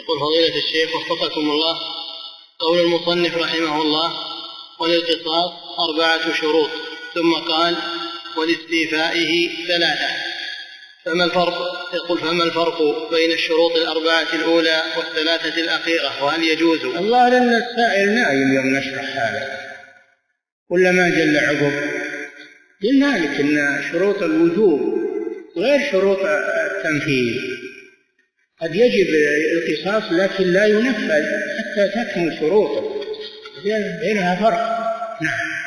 يقول فضيلة الشيخ وفقكم الله، قول المصنف رحمه الله وللقصاص 4 شروط، ثم قال ولاستيفائه 3، فما الفرق بين الشروط 4 الأولى وال3 الأخيرة، وهل يجوز؟ الله لأن السائل نايم يوم نشرح هذا، ولا ما جل عقب. قلنا لك إن شروط الوجوب غير شروط التنفيذ، قد يجب القصاص لكن لا ينفذ حتى تكمل شروطه، بينها فرق. نعم.